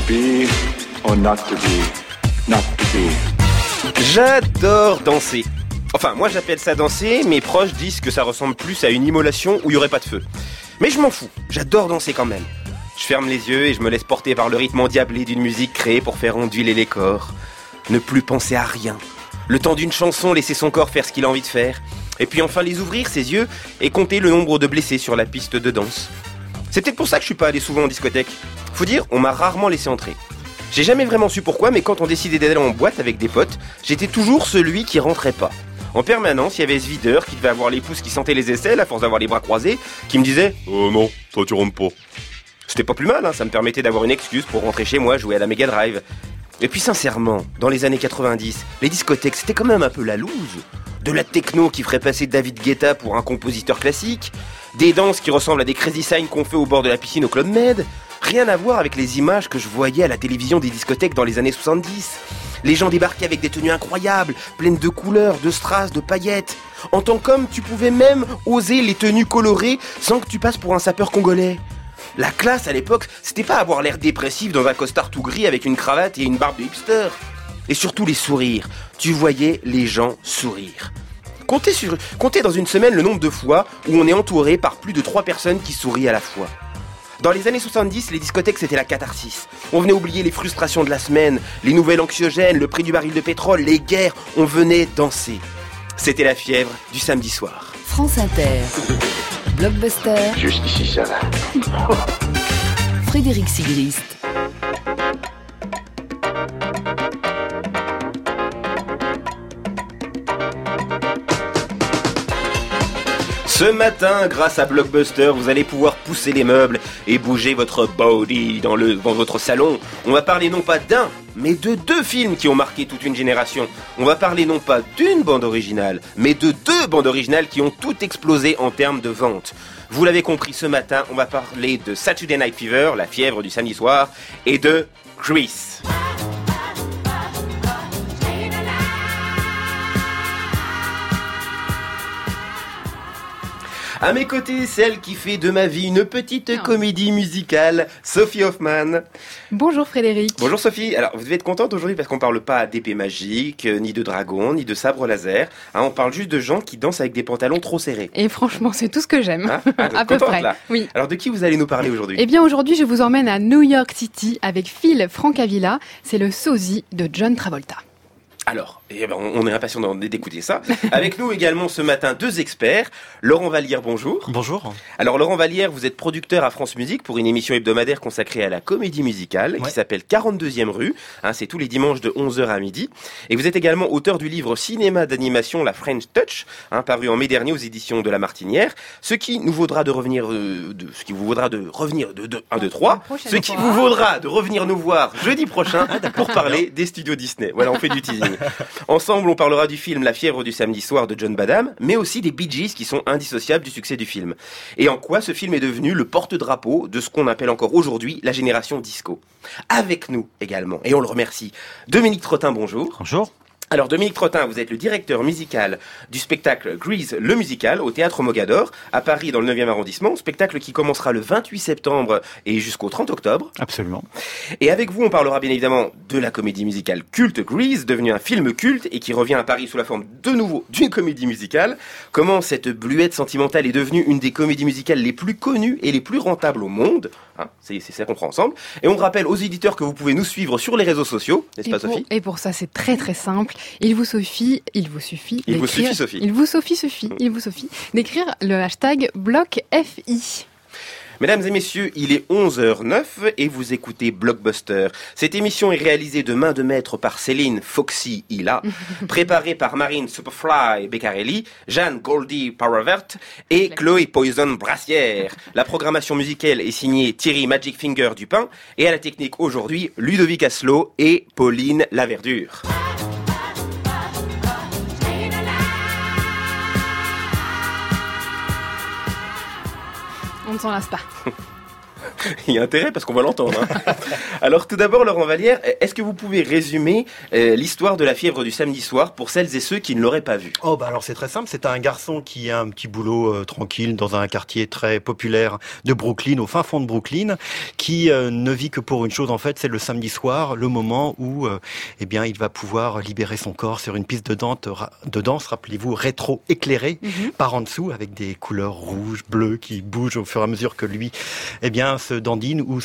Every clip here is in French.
be or not to be, not to be. J'adore danser. Enfin, moi j'appelle ça danser, mes proches disent que ça ressemble plus à une immolation où il n'y aurait pas de feu. Mais je m'en fous, j'adore danser quand même. Je ferme les yeux et je me laisse porter par le rythme endiablé d'une musique créée pour faire onduler les corps. Ne plus penser à rien. Le temps d'une chanson, laisser son corps faire ce qu'il a envie de faire. Et puis enfin les ouvrir, ses yeux, et compter le nombre de blessés sur la piste de danse. C'est peut-être pour ça que je suis pas allé souvent en discothèque. Faut dire, on m'a rarement laissé entrer. J'ai jamais vraiment su pourquoi, mais quand on décidait d'aller en boîte avec des potes, j'étais toujours celui qui rentrait pas. En permanence, il y avait ce videur qui devait avoir les pouces qui sentaient les aisselles à force d'avoir les bras croisés, qui me disait « Oh non, toi tu rentres pas ». C'était pas plus mal, hein, ça me permettait d'avoir une excuse pour rentrer chez moi jouer à la Mega Drive. Et puis sincèrement, dans les années 90, les discothèques c'était quand même un peu la loose. De la techno qui ferait passer David Guetta pour un compositeur classique, des danses qui ressemblent à des crazy signs qu'on fait au bord de la piscine au Club Med. Rien à voir avec les images que je voyais à la télévision des discothèques dans les années 70. Les gens débarquaient avec des tenues incroyables, pleines de couleurs, de strass, de paillettes. En tant qu'homme, tu pouvais même oser les tenues colorées sans que tu passes pour un sapeur congolais. La classe à l'époque, c'était pas avoir l'air dépressif dans un costard tout gris avec une cravate et une barbe de hipster. Et surtout les sourires. Tu voyais les gens sourire. Comptez dans une semaine le nombre de fois où on est entouré par plus de 3 personnes qui sourient à la fois. Dans les années 70, les discothèques c'était la catharsis. On venait oublier les frustrations de la semaine, les nouvelles anxiogènes, le prix du baril de pétrole, les guerres, on venait danser. C'était la fièvre du samedi soir. France Inter, Blockbuster, Jusqu'ici, ça va. Frédéric Sigrist. Ce matin, grâce à Blockbuster, vous allez pouvoir pousser les meubles et bouger votre body dans votre salon. On va parler non pas d'un, mais de 2 films qui ont marqué toute une génération. On va parler non pas d'une bande originale, mais de 2 bandes originales qui ont toutes explosé en termes de vente. Vous l'avez compris, ce matin, on va parler de Saturday Night Fever, la fièvre du samedi soir, et de Grease. À mes côtés, celle qui fait de ma vie une petite comédie musicale, Sophie Hoffman. Bonjour Frédéric. Bonjour Sophie. Alors, vous devez être contente aujourd'hui parce qu'on parle pas d'épée magique, ni de dragon, ni de sabre laser. Hein, on parle juste de gens qui dansent avec des pantalons trop serrés. Et franchement, c'est tout ce que j'aime. À peu près. Là. Oui. Alors, de qui vous allez nous parler aujourd'hui ? Eh bien, aujourd'hui, je vous emmène à New York City avec Phil Francavilla. C'est le sosie de John Travolta. Alors, on est impatient d'écouter ça. Avec nous également ce matin 2 experts. Laurent Vallière, bonjour. Bonjour. Alors Laurent Vallière, vous êtes producteur à France Musique pour une émission hebdomadaire consacrée à la comédie musicale qui s'appelle 42e rue. C'est tous les dimanches de 11h à midi. Et vous êtes également auteur du livre cinéma d'animation La French Touch, paru en mai dernier aux éditions de La Martinière. Ce qui vous vaudra de revenir nous voir jeudi prochain pour parler des studios Disney. Voilà, on fait du teasing. Ensemble, on parlera du film La fièvre du samedi soir de John Badham, mais aussi des Bee Gees qui sont indissociables du succès du film. Et en quoi ce film est devenu le porte-drapeau de ce qu'on appelle encore aujourd'hui la génération disco. Avec nous également, et on le remercie, Dominique Trottin, bonjour. Bonjour. Alors Dominique Trottin, vous êtes le directeur musical du spectacle Grease le musical au Théâtre Mogador à Paris dans le 9e arrondissement, spectacle qui commencera le 28 septembre et jusqu'au 30 octobre. Absolument. Et avec vous, on parlera bien évidemment de la comédie musicale culte Grease, devenue un film culte et qui revient à Paris sous la forme de nouveau d'une comédie musicale. Comment cette bluette sentimentale est devenue une des comédies musicales les plus connues et les plus rentables au monde. C'est ça qu'on prend ensemble. Et on rappelle aux éditeurs que vous pouvez nous suivre sur les réseaux sociaux, n'est-ce pas Sophie ? Et pour ça, c'est très très simple. Il vous suffit d'écrire le hashtag BlockFI. Mesdames et messieurs, il est 11h09 et vous écoutez Blockbuster. Cette émission est réalisée de main de maître par Céline Foxy Hilla, préparée par Marine Superfly Beccarelli, Jeanne Goldie Paravert et Chloé Poison Brassière. La programmation musicale est signée Thierry Magic Finger Dupin et à la technique aujourd'hui, Ludovic Asselot et Pauline Laverdure. On ne s'en lasse pas. Il y a intérêt parce qu'on va l'entendre. Hein. Alors tout d'abord, Laurent Vallière, est-ce que vous pouvez résumer l'histoire de La fièvre du samedi soir pour celles et ceux qui ne l'auraient pas vu? Oh bah alors c'est très simple, c'est un garçon qui a un petit boulot tranquille dans un quartier très populaire de Brooklyn, au fin fond de Brooklyn, qui ne vit que pour une chose en fait, c'est le samedi soir, le moment où eh bien il va pouvoir libérer son corps sur une piste de danse, rappelez-vous, rétro-éclairée par en dessous avec des couleurs rouges, bleues qui bougent au fur et à mesure que lui eh bien se dandine ou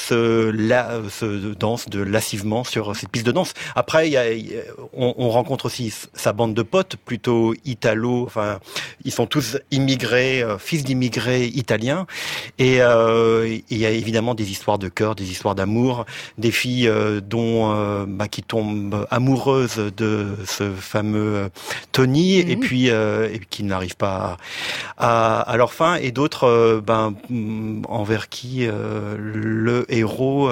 se danse de lascivement sur cette piste de danse. Après on rencontre aussi sa bande de potes plutôt italo, enfin ils sont tous immigrés, fils d'immigrés italiens et il y a évidemment des histoires de cœur, des histoires d'amour, des filles qui tombent amoureuses de ce fameux Tony et puis qui n'arrivent pas à leur fin et d'autres envers qui le héros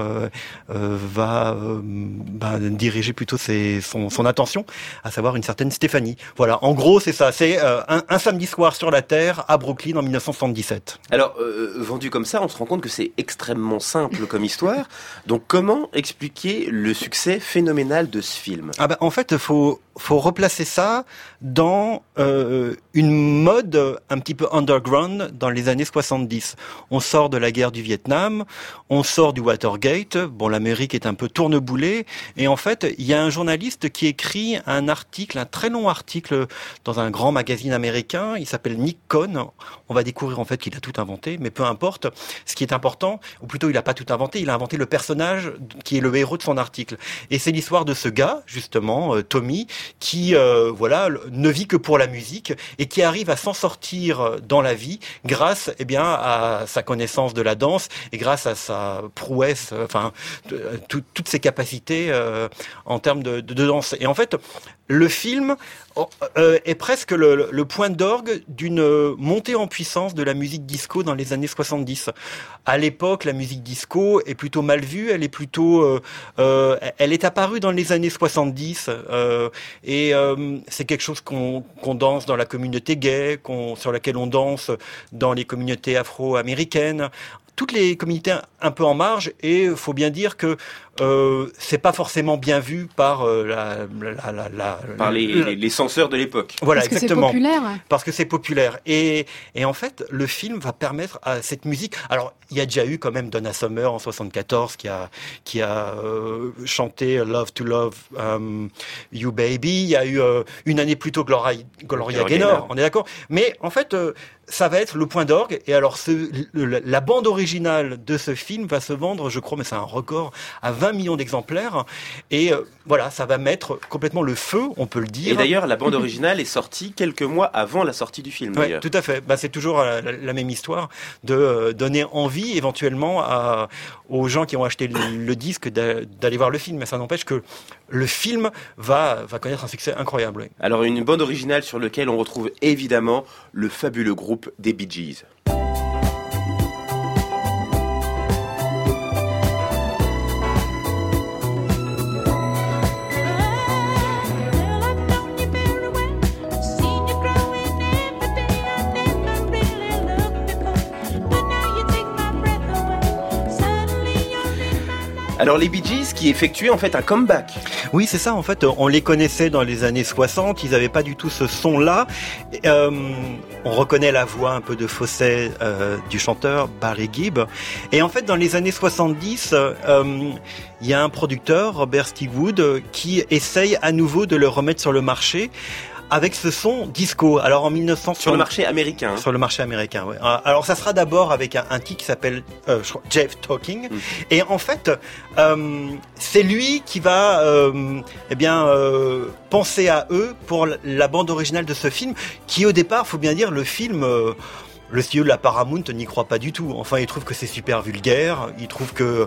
va diriger plutôt son attention, à savoir une certaine Stéphanie. Voilà, en gros c'est ça, c'est un samedi soir sur la Terre à Brooklyn en 1977. Alors, vendu comme ça, on se rend compte que c'est extrêmement simple comme histoire. Donc comment expliquer le succès phénoménal de ce film? En fait, faut replacer ça dans une mode un petit peu underground dans les années 70. On sort de la guerre du Vietnam, on sort du Watergate, l'Amérique est un peu tourneboulée, et en fait, il y a un journaliste qui écrit un très long article dans un grand magazine américain, il s'appelle Nick Cohn. On va découvrir en fait qu'il a tout inventé, mais peu importe. Ce qui est important, ou plutôt il n'a pas tout inventé, il a inventé le personnage qui est le héros de son article. Et c'est l'histoire de ce gars, justement, Tommy, qui ne vit que pour la musique et qui arrive à s'en sortir dans la vie grâce à sa connaissance de la danse et grâce à sa prouesse, toutes ses capacités en termes de danse. Et en fait, le film est presque le point d'orgue d'une montée en puissance de la musique disco dans les années 70. À l'époque, la musique disco est plutôt mal vue, elle est apparue dans les années 70 et c'est quelque chose qu'on danse dans la communauté gay, sur laquelle on danse dans les communautés afro-américaines. Toutes les communautés un peu en marge, et faut bien dire que c'est pas forcément bien vu par les censeurs de l'époque. Voilà, parce exactement. Que c'est populaire. Parce que c'est populaire. Et en fait, le film va permettre à cette musique. Alors, il y a déjà eu quand même Donna Summer en 74 qui a chanté Love to Love You Baby. Il y a eu une année plus tôt Gloria Gaynor. On est d'accord. Mais en fait, ça va être le point d'orgue. Et alors, la bande originale de ce film va se vendre, je crois, mais c'est un record, à 20 millions d'exemplaires. Et ça va mettre complètement le feu, on peut le dire. Et d'ailleurs, la bande originale est sortie quelques mois avant la sortie du film. Oui, tout à fait. C'est toujours la même histoire de donner envie éventuellement aux gens qui ont acheté le disque d'aller voir le film. Mais ça n'empêche que le film va connaître un succès incroyable. Oui. Alors, une bande originale sur laquelle on retrouve évidemment le fabuleux groupe des Bee Gees. Alors les Bee Gees qui effectuaient en fait un comeback. Oui, c'est ça, en fait, on les connaissait dans les années 60, ils n'avaient pas du tout ce son-là. On reconnaît la voix un peu de fausset du chanteur Barry Gibb. Et en fait, dans les années 70, il y a un producteur, Robert Stigwood, qui essaye à nouveau de le remettre sur le marché avec ce son disco. Alors en 1960... Sur le marché américain. Sur le marché américain, oui. Alors ça sera d'abord avec un titre qui s'appelle Jeff Talking. Et en fait, c'est lui qui va penser à eux pour la bande originale de ce film, qui au départ, faut bien dire, le film... Le studio de la Paramount n'y croit pas du tout. Enfin, il trouve que c'est super vulgaire. Il trouve que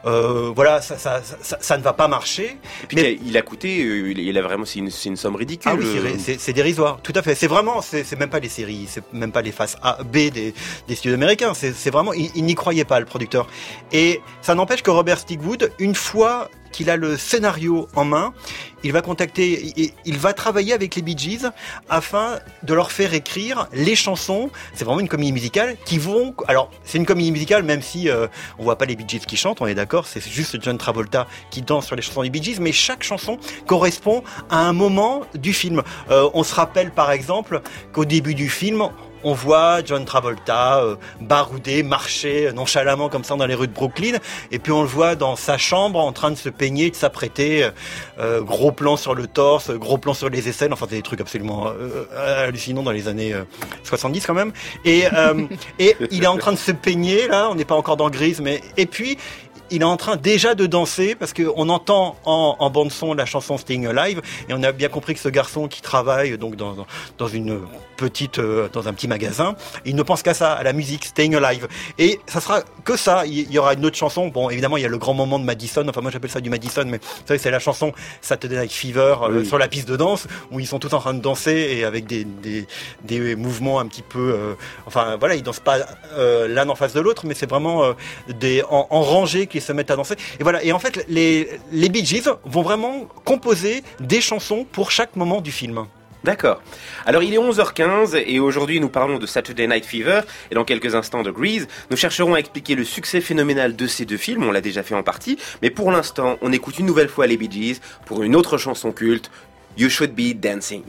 ça ne va pas marcher. Et puis il a coûté. Il a vraiment. C'est une somme ridicule. Ah oui, c'est dérisoire. Tout à fait. C'est vraiment. C'est même pas les séries. C'est même pas les faces A, B des studios américains. C'est vraiment. Il n'y croyait pas, le producteur. Et ça n'empêche que Robert Stigwood, une fois qu'il a le scénario en main, il va travailler avec les Bee Gees afin de leur faire écrire les chansons. C'est vraiment une comédie musicale alors c'est une comédie musicale même si on voit pas les Bee Gees qui chantent, on est d'accord, c'est juste John Travolta qui danse sur les chansons des Bee Gees, mais chaque chanson correspond à un moment du film. On se rappelle par exemple qu'au début du film, on voit John Travolta barouder, marcher nonchalamment comme ça dans les rues de Brooklyn, et puis on le voit dans sa chambre en train de se peigner, de s'apprêter, gros plan sur le torse, gros plan sur les aisselles, enfin c'est des trucs absolument hallucinants dans les années 70 quand même, et il est en train de se peigner là, on n'est pas encore dans Grease, mais et puis il est en train déjà de danser parce qu'on entend en bande son la chanson Staying Alive, et on a bien compris que ce garçon qui travaille donc dans un petit magasin, il ne pense qu'à ça, à la musique Staying Alive, et ça sera que ça. Il y aura une autre chanson, bon évidemment il y a le grand moment de Madison, enfin moi j'appelle ça du Madison, mais vous savez c'est la chanson Saturday Night Fever sur la piste de danse où ils sont tous en train de danser et avec des mouvements un petit peu enfin voilà, ils dansent pas l'un en face de l'autre, mais c'est vraiment en rangée qui se mettent à danser. Et voilà. Et en fait, les Bee Gees vont vraiment composer des chansons pour chaque moment du film. D'accord. Alors il est 11h15 et aujourd'hui nous parlons de Saturday Night Fever et dans quelques instants de Grease. Nous chercherons à expliquer le succès phénoménal de ces deux films, on l'a déjà fait en partie, mais pour l'instant on écoute une nouvelle fois les Bee Gees pour une autre chanson culte, You Should Be Dancing.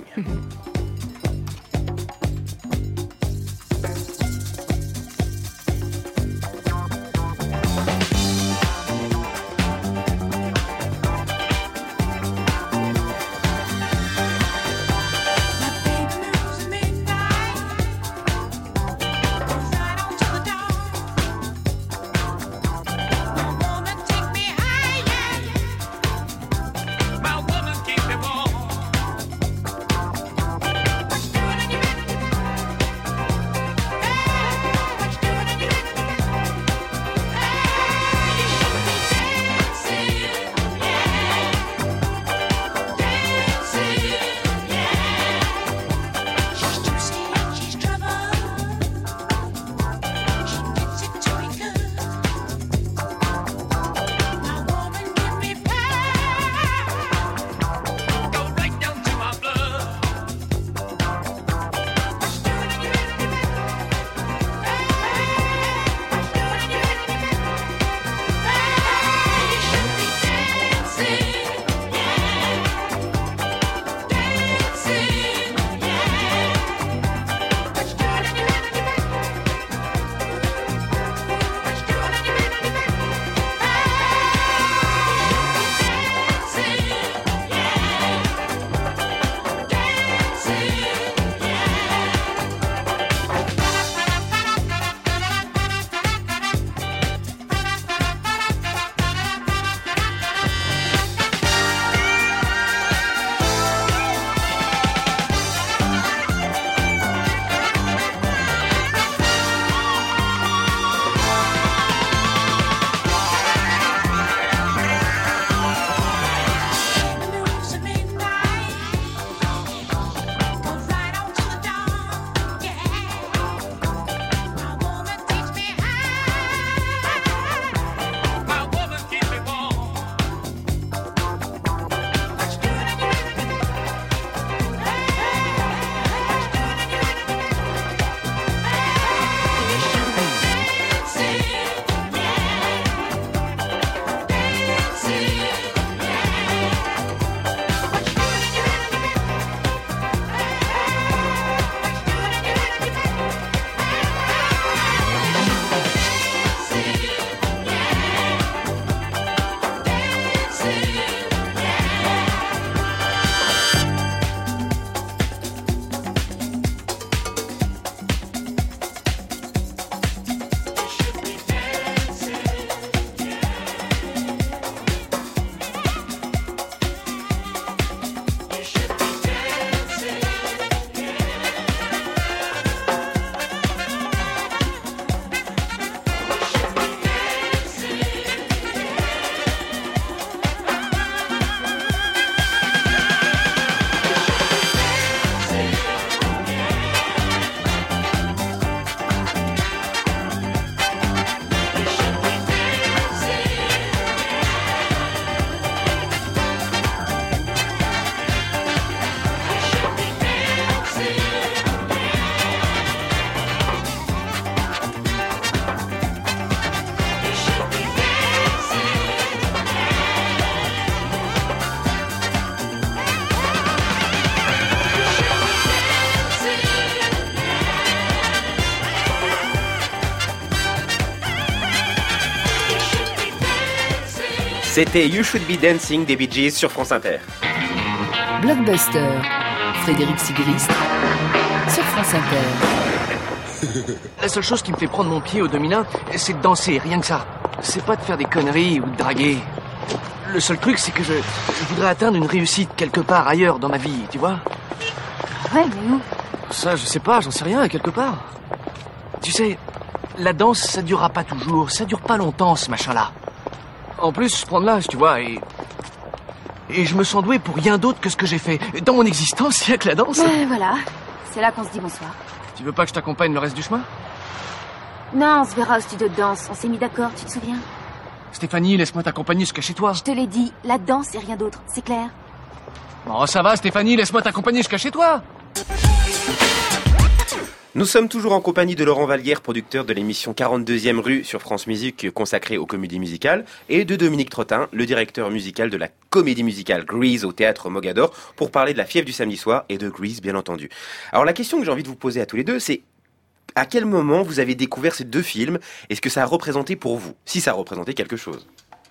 C'était You Should Be Dancing des Bee Gees sur France Inter. Blockbuster, Frédéric Sigrist, sur France Inter. La seule chose qui me fait prendre mon pied au 2001, c'est de danser, rien que ça. C'est pas de faire des conneries ou de draguer. Le seul truc, c'est que je voudrais atteindre une réussite quelque part ailleurs dans ma vie, tu vois. Ouais, mais où? Ça, je sais pas, j'en sais rien, quelque part. Tu sais, la danse, ça durera pas toujours, ça dure pas longtemps, ce machin-là. En plus, je prends de l'âge, tu vois, et je me sens doué pour rien d'autre que ce que j'ai fait. Dans mon existence, il y a que la danse. Voilà, c'est là qu'on se dit bonsoir. Tu veux pas que je t'accompagne le reste du chemin? Non, on se verra au studio de danse, on s'est mis d'accord, tu te souviens? Stéphanie, laisse-moi t'accompagner jusqu'à chez toi. Je te l'ai dit, la danse et rien d'autre, c'est clair? Bon, ça va, Stéphanie, laisse-moi t'accompagner jusqu'à chez toi. Nous sommes toujours en compagnie de Laurent Vallière, producteur de l'émission 42e rue sur France Musique consacrée aux comédies musicales, et de Dominique Trottin, le directeur musical de la comédie musicale Grease au Théâtre Mogador, pour parler de La Fièvre du samedi soir et de Grease, bien entendu. Alors la question que j'ai envie de vous poser à tous les deux, c'est à quel moment vous avez découvert ces deux films? Est-ce que ça a représenté pour vous? Si ça a représenté quelque chose.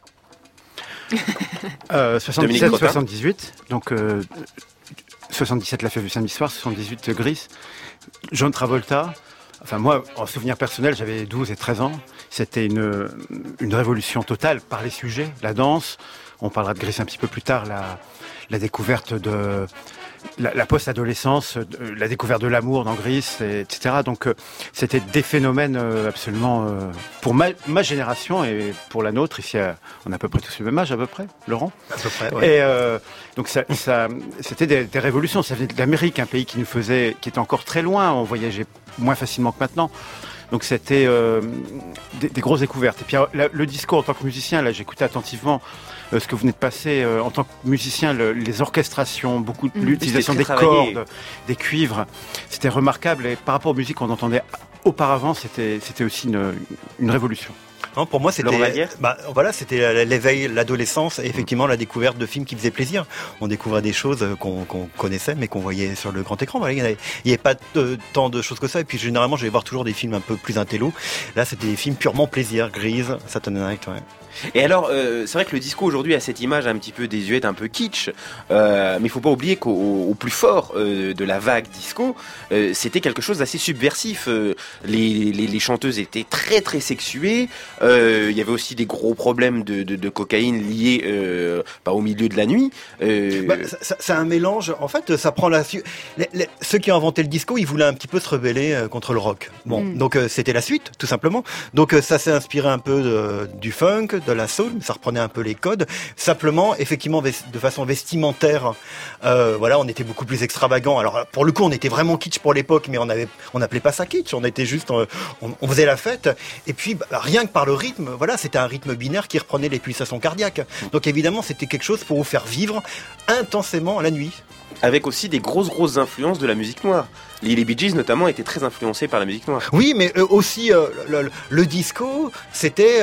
77-78, donc 77 La Fièvre du samedi soir, 78 Grease. John Travolta, enfin moi, en souvenir personnel, j'avais 12 et 13 ans. C'était une révolution totale par les sujets, la danse. On parlera de Grease un petit peu plus tard, la découverte de la post-adolescence, la découverte de l'amour dans Grease, etc. Donc c'était des phénomènes absolument pour ma génération et pour la nôtre. Ici, on a à peu près tous le même âge, à peu près, Laurent. À peu près, oui. Et donc ça c'était des révolutions. Ça venait de l'Amérique, un pays qui était encore très loin. On voyageait moins facilement que maintenant. Donc c'était des grosses découvertes. Et puis le discours en tant que musicien, là j'écoutais attentivement ce que vous venez de passer. En tant que musicien, les orchestrations, beaucoup l'utilisation des cordes, des cuivres, c'était remarquable. Et par rapport aux musiques qu'on entendait auparavant, c'était aussi une révolution. Non, pour moi, c'était c'était l'éveil, l'adolescence et effectivement la découverte de films qui faisaient plaisir. On découvrait des choses qu'on connaissait mais qu'on voyait sur le grand écran. Voilà, il n'y avait pas tant de choses que ça. Et puis généralement, je vais voir toujours des films un peu plus intello. Là, c'était des films purement plaisir, Grease, Saturday Night. Ouais. Et alors, c'est vrai que le disco aujourd'hui a cette image un petit peu désuète, un peu kitsch, mais il faut pas oublier qu'au plus fort de la vague disco, c'était quelque chose d'assez subversif. Les chanteuses étaient très très sexuées. Il y avait aussi des gros problèmes de cocaïne liés au milieu de la nuit. C'est un mélange. En fait, ça prend ceux qui ont inventé le disco, ils voulaient un petit peu se rebeller contre le rock. Bon, donc c'était la suite, tout simplement. Donc ça s'est inspiré un peu du funk, de la soul, mais ça reprenait un peu les codes. Simplement, effectivement, de façon vestimentaire, on était beaucoup plus extravagant. Alors pour le coup, on était vraiment kitsch pour l'époque, mais on n'appelait pas ça kitsch. On était juste, on faisait la fête. Et puis rien que par le rythme, c'était un rythme binaire qui reprenait les pulsations cardiaques. Donc évidemment, c'était quelque chose pour vous faire vivre intensément la nuit. Avec aussi des grosses influences de la musique noire. Les Bee Gees notamment étaient très influencés par la musique noire. Oui, mais aussi le disco, c'était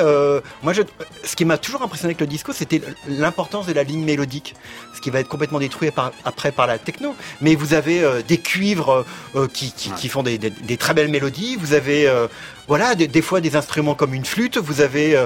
ce qui m'a toujours impressionné avec le disco, c'était l'importance de la ligne mélodique, ce qui va être complètement détruit après par la techno. Mais vous avez des cuivres qui font des très belles mélodies. Vous avez des fois des instruments comme une flûte. Vous avez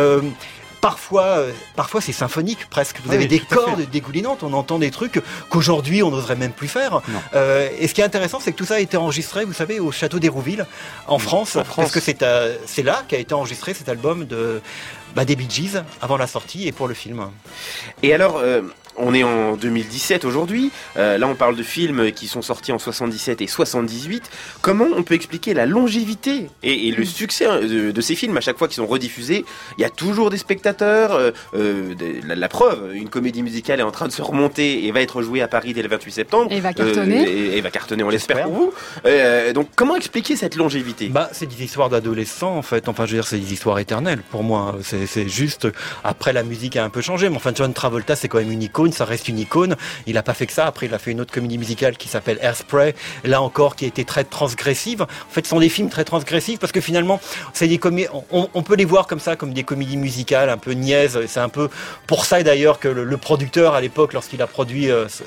Parfois c'est symphonique presque. Vous avez des cordes dégoulinantes, on entend des trucs qu'aujourd'hui on n'oserait même plus faire. Et ce qui est intéressant, c'est que tout ça a été enregistré, vous savez, au château d'Hérouville, en France. Parce que c'est là qu'a été enregistré cet album des Bee Gees avant la sortie et pour le film. Et alors, on est en 2017 aujourd'hui. Là, on parle de films qui sont sortis en 77 et 78. Comment on peut expliquer la longévité et le succès de ces films à chaque fois qu'ils sont rediffusés? Il y a toujours des spectateurs. La preuve, une comédie musicale est en train de se remonter et va être jouée à Paris dès le 28 septembre. Et va cartonner. Et va cartonner, on l'espère pour vous. Donc, comment expliquer cette longévité? C'est des histoires d'adolescents, en fait. Enfin, je veux dire, c'est des histoires éternelles pour moi. C'est juste, après, la musique a un peu changé. Mais enfin, John Travolta, c'est quand même une icône. icône, ça reste une icône. Il a pas fait que ça. Après, il a fait une autre comédie musicale qui s'appelle Hairspray, là encore, qui a été très transgressive. En fait, ce sont des films très transgressifs parce que finalement, c'est des on peut les voir comme ça, comme des comédies musicales un peu niaises. C'est un peu pour ça d'ailleurs que le producteur à l'époque, lorsqu'il a produit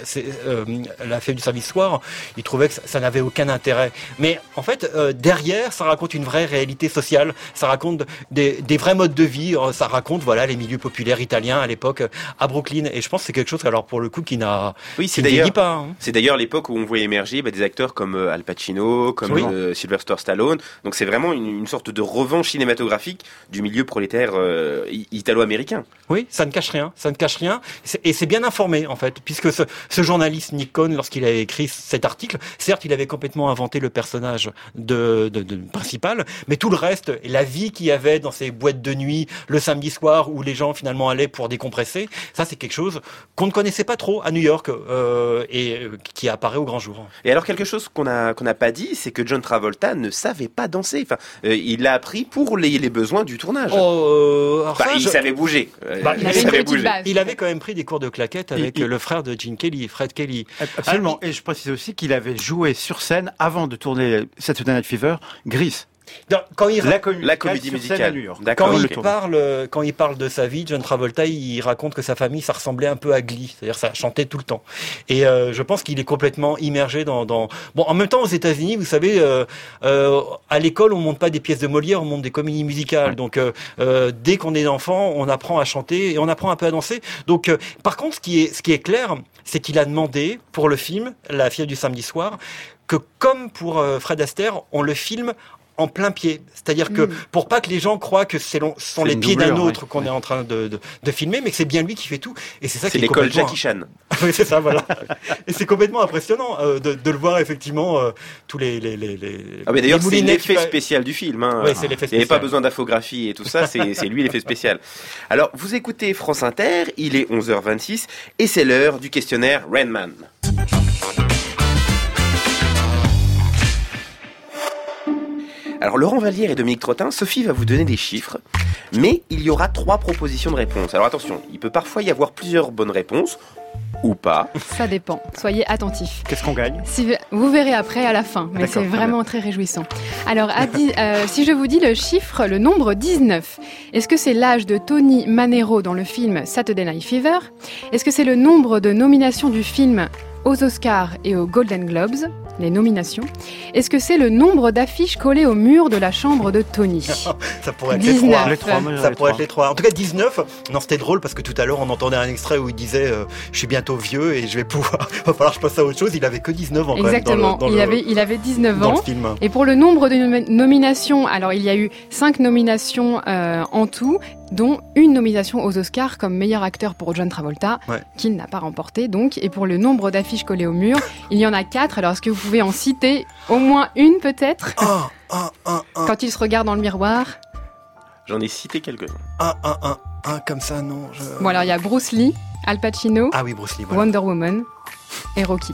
La Fée du Service Soir, il trouvait que ça n'avait aucun intérêt. Mais en fait, derrière, ça raconte une vraie réalité sociale. Ça raconte des vrais modes de vie. Ça raconte les milieux populaires italiens à l'époque à Brooklyn. Et je pense que c'est quelque chose, alors pour le coup, qui ne vieillit pas. Hein. C'est d'ailleurs l'époque où on voyait émerger des acteurs comme Al Pacino, comme Sylvester Stallone. Donc c'est vraiment une sorte de revanche cinématographique du milieu prolétaire italo-américain. Oui, ça ne cache rien. Et c'est bien informé, en fait, puisque ce journaliste Nick Cohn, lorsqu'il a écrit cet article, certes, il avait complètement inventé le personnage de principal, mais tout le reste, la vie qu'il y avait dans ces boîtes de nuit, le samedi soir, où les gens finalement allaient pour décompresser, ça c'est quelque chose qu'on ne connaissait pas trop à New York et qui apparaît au grand jour. Et alors quelque chose qu'on n'a pas dit, c'est que John Travolta ne savait pas danser. Enfin, il l'a appris pour les besoins du tournage. Il savait bouger. Il avait quand même pris des cours de claquettes avec le frère de Gene Kelly, Fred Kelly. Absolument. Et je précise aussi qu'il avait joué sur scène avant de tourner Saturday Night Fever, Grease. Quand la comédie musicale. Quand il parle de sa vie, John Travolta, il raconte que sa famille, ça ressemblait un peu à Glee, c'est-à-dire ça chantait tout le temps. Et je pense qu'il est complètement immergé dans. Bon, en même temps, aux États-Unis, vous savez, à l'école, on monte pas des pièces de Molière, on monte des comédies musicales. Donc, dès qu'on est enfant, on apprend à chanter et on apprend un peu à danser. Donc, par contre, ce qui est clair, c'est qu'il a demandé pour le film La Fièvre du Samedi Soir que, comme pour Fred Astaire, on le filme en plein pied. C'est-à-dire que pour pas que les gens croient que ce sont les pieds d'un autre qu'on est en train de filmer, mais que c'est bien lui qui fait tout. Et c'est ça qui est l'école Jackie Chan. Oui, c'est ça, voilà. Et c'est complètement impressionnant de le voir effectivement tous les d'ailleurs, c'est l'effet spécial du film. Hein. Ouais, c'est l'effet spécial. Il n'y avait pas besoin d'infographie et tout ça, c'est lui l'effet spécial. Alors, vous écoutez France Inter, il est 11h26 et c'est l'heure du questionnaire Rain Man. Alors Laurent Vallière et Dominique Trottin, Sophie va vous donner des chiffres, mais il y aura 3 propositions de réponse. Alors attention, il peut parfois y avoir plusieurs bonnes réponses, ou pas. Ça dépend, soyez attentifs. Qu'est-ce qu'on gagne ? Vous verrez après à la fin, mais c'est vraiment très réjouissant. Alors si je vous dis le nombre 19, est-ce que c'est l'âge de Tony Manero dans le film Saturday Night Fever ? Est-ce que c'est le nombre de nominations du film aux Oscars et aux Golden Globes, les nominations? Est-ce que c'est le nombre d'affiches collées au mur de la chambre de Tony? Ça pourrait être 19. les 3. Ça pourrait être les 3. En tout cas, 19. Non, c'était drôle parce que tout à l'heure, on entendait un extrait où il disait je suis bientôt vieux et je vais pouvoir. Va falloir que je passe à autre chose. Il avait que 19 ans. Exactement. Quand même il avait 19 ans. Dans le film. Et pour le nombre de nominations, alors il y a eu 5 nominations en tout, dont une nomination aux Oscars comme meilleur acteur pour John Travolta, qu'il n'a pas remporté donc. Et pour le nombre d'affiches collées au mur, il y en a 4. Alors est-ce que vous pouvez en citer au moins une peut-être? Quand il se regarde dans le miroir. J'en ai cité quelques-uns. Comme ça, non. Bon alors il y a Bruce Lee, Al Pacino, Bruce Lee, voilà. Wonder Woman et Rocky.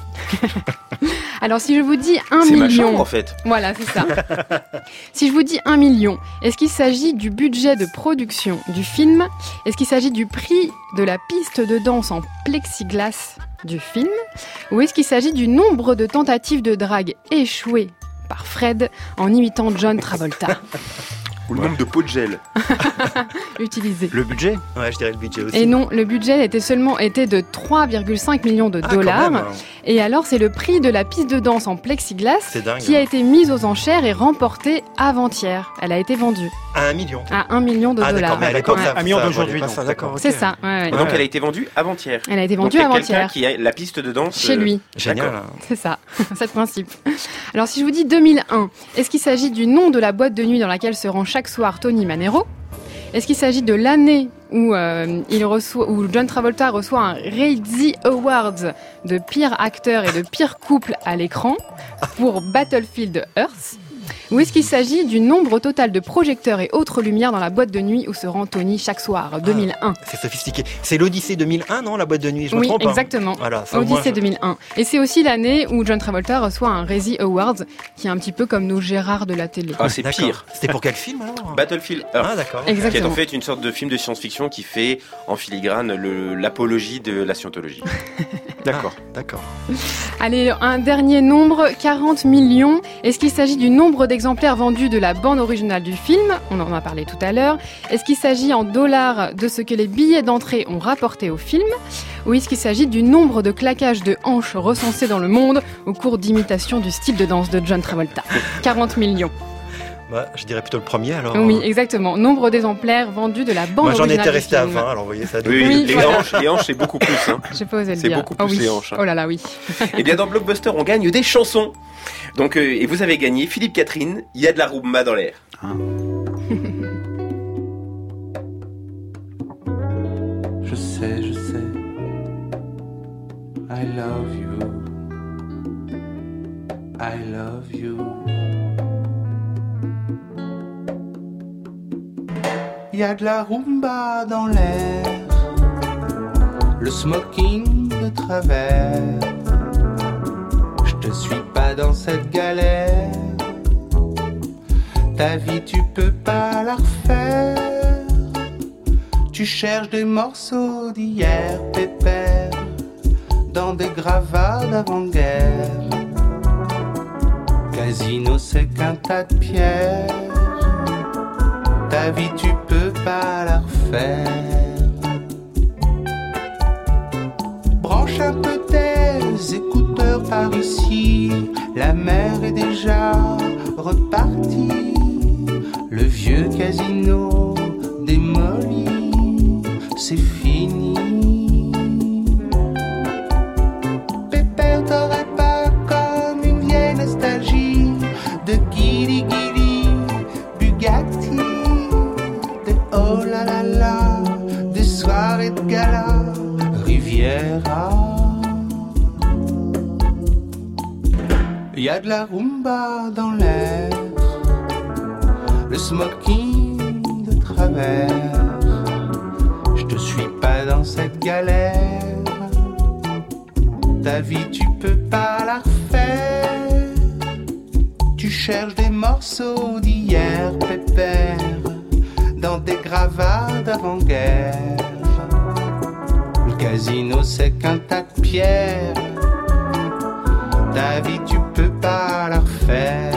Alors si je vous dis 1 million... C'est ma chambre en fait. Voilà, c'est ça. Si je vous dis 1 million, est-ce qu'il s'agit du budget de production du film? Est-ce qu'il s'agit du prix de la piste de danse en plexiglas du film? Ou est-ce qu'il s'agit du nombre de tentatives de drague échouées par Fred en imitant John Travolta? Ou le nombre de pots de gel utilisés. Le budget? Ouais, je dirais le budget aussi. Et non, le budget était de 3,5 millions de dollars. Quand même. Et alors, c'est le prix de la piste de danse en plexiglas dingue, qui a été mise aux enchères et remportée avant-hier. Elle a été vendue. À 1 million. À 1 million de dollars. D'accord, mais à l'époque, ça 1 million d'aujourd'hui. D'accord. C'est ça. Ouais. Donc elle a été vendue avant-hier. Elle a été vendue donc, il y a avant-hier. quelqu'un qui a la piste de danse chez lui. Génial. C'est ça, c'est le principe. Alors si je vous dis 2001, est-ce qu'il s'agit du nom de la boîte de nuit dans laquelle se rend chaque soir Tony Manero? Est-ce qu'il s'agit de l'année où John Travolta reçoit un Razzie Awards de pire acteur et de pire couple à l'écran pour Battlefield Earth? Ou est-ce qu'il s'agit du nombre total de projecteurs et autres lumières dans la boîte de nuit où se rend Tony chaque soir, 2001. C'est sophistiqué. C'est l'Odyssée 2001, non, la boîte de nuit, je me trompe? Oui, exactement. Voilà, Odyssée 2001. Et c'est aussi l'année où John Travolta reçoit un Razzie Awards, qui est un petit peu comme nos Gérard de la télé. Ah, c'est pire. C'était pour quel film alors? Battlefield Earth. Ah, d'accord. Exactement. Qui est en fait une sorte de film de science-fiction qui fait en filigrane l'apologie de la scientologie. D'accord. D'accord. Allez, un dernier nombre, 40 millions. Est-ce qu'il s'agit du nombre d'exemplaires vendus de la bande originale du film? On en a parlé tout à l'heure. Est-ce qu'il s'agit en dollars de ce que les billets d'entrée ont rapporté au film? Ou est-ce qu'il s'agit du nombre de claquages de hanches recensés dans le monde au cours d'imitation du style de danse de John Travolta? 40 millions. Bah, je dirais plutôt le premier alors. Oui, exactement. Nombre d'exemplaires vendus de la bande originale. Moi, j'en étais resté à 20, alors vous voyez ça. Oui, les hanches, c'est beaucoup plus. Hein. J'ai pas osé le dire. C'est beaucoup plus les hanches. Hein. Oh là là, oui. Et bien, dans Blockbuster, on gagne des chansons. Donc, et vous avez gagné, Philippe Catherine, il y a de la rumba dans l'air. Je sais, I love you, I love you. Il y a de la rumba dans l'air, le smoking de travers. Je te suis pas dans cette galère, ta vie tu peux pas la refaire. Tu cherches des morceaux d'hier, pépère, dans des gravats d'avant-guerre. Casino c'est qu'un tas de pierres, ta vie tu peux pas la refaire. Branche un peu tes écouteurs par ici, la mer est déjà repartie. Le vieux casino démoli, c'est fini. Pépère, t'aurais pas comme une vieille nostalgie de Gilly Gilly, Bugatti, de oh là là là, des soirées de gala, Riviera. Y a de la rumba dans l'air, le smoking de travers. Je te suis pas dans cette galère, ta vie tu peux pas la refaire. Tu cherches des morceaux d'hier, pépère, dans des gravats d'avant-guerre. Le casino c'est qu'un tas de pierres, ta vie tu peux pas la refaire.